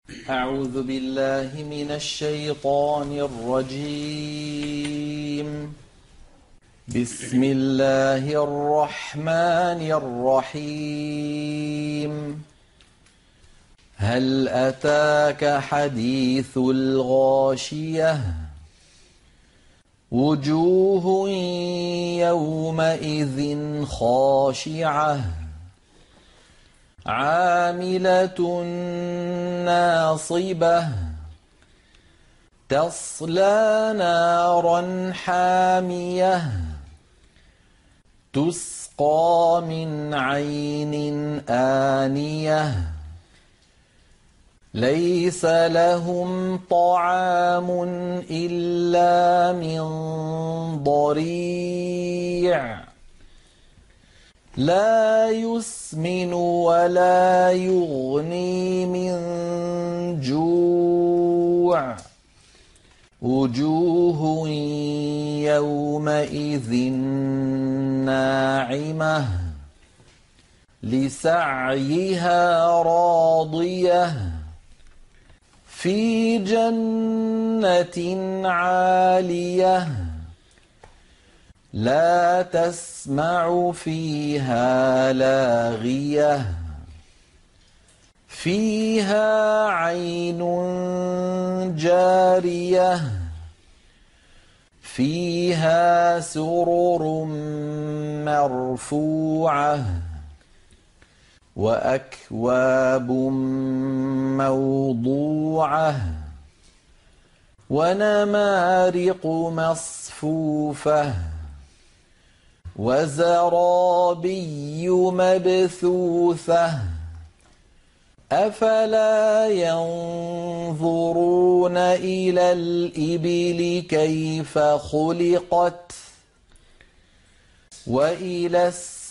أعوذ بالله من الشيطان الرجيم. بسم الله الرحمن الرحيم. هل أتاك حديث الغاشية؟ وجوه يومئذ خاشعة عاملة ناصبة تصلى نارا حامية تسقى من عين آنية ليس لهم طعام إلا من ضريع لا يسمن ولا يغني من جوع وجوه يومئذ ناعمة لسعيها راضية في جنة عالية لا تسمع فيها لاغية فيها عين جارية فيها سرر مرفوعة وأكواب موضوعة ونمارق مصفوفة وزرابي مبثوثة أفلا ينظرون إلى الإبل كيف خلقت وإلى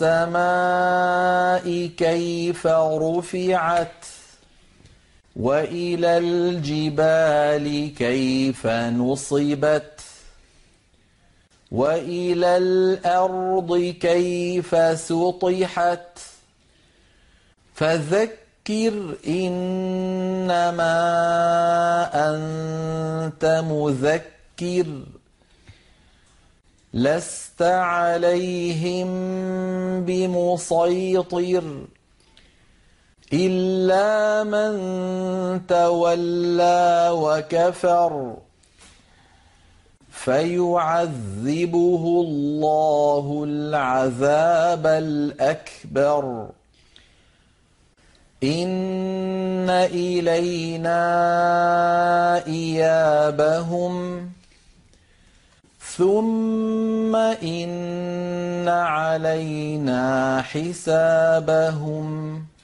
السماء كيف رفعت وإلى الجبال كيف نصبت وإلى الأرض كيف سطحت فذكر إنما أنت مذكر لست عليهم بمسيطر إلا من تولى وكفر فيعذبه الله العذاب الأكبر إن إلينا إيابهم ثم إن علينا حسابهم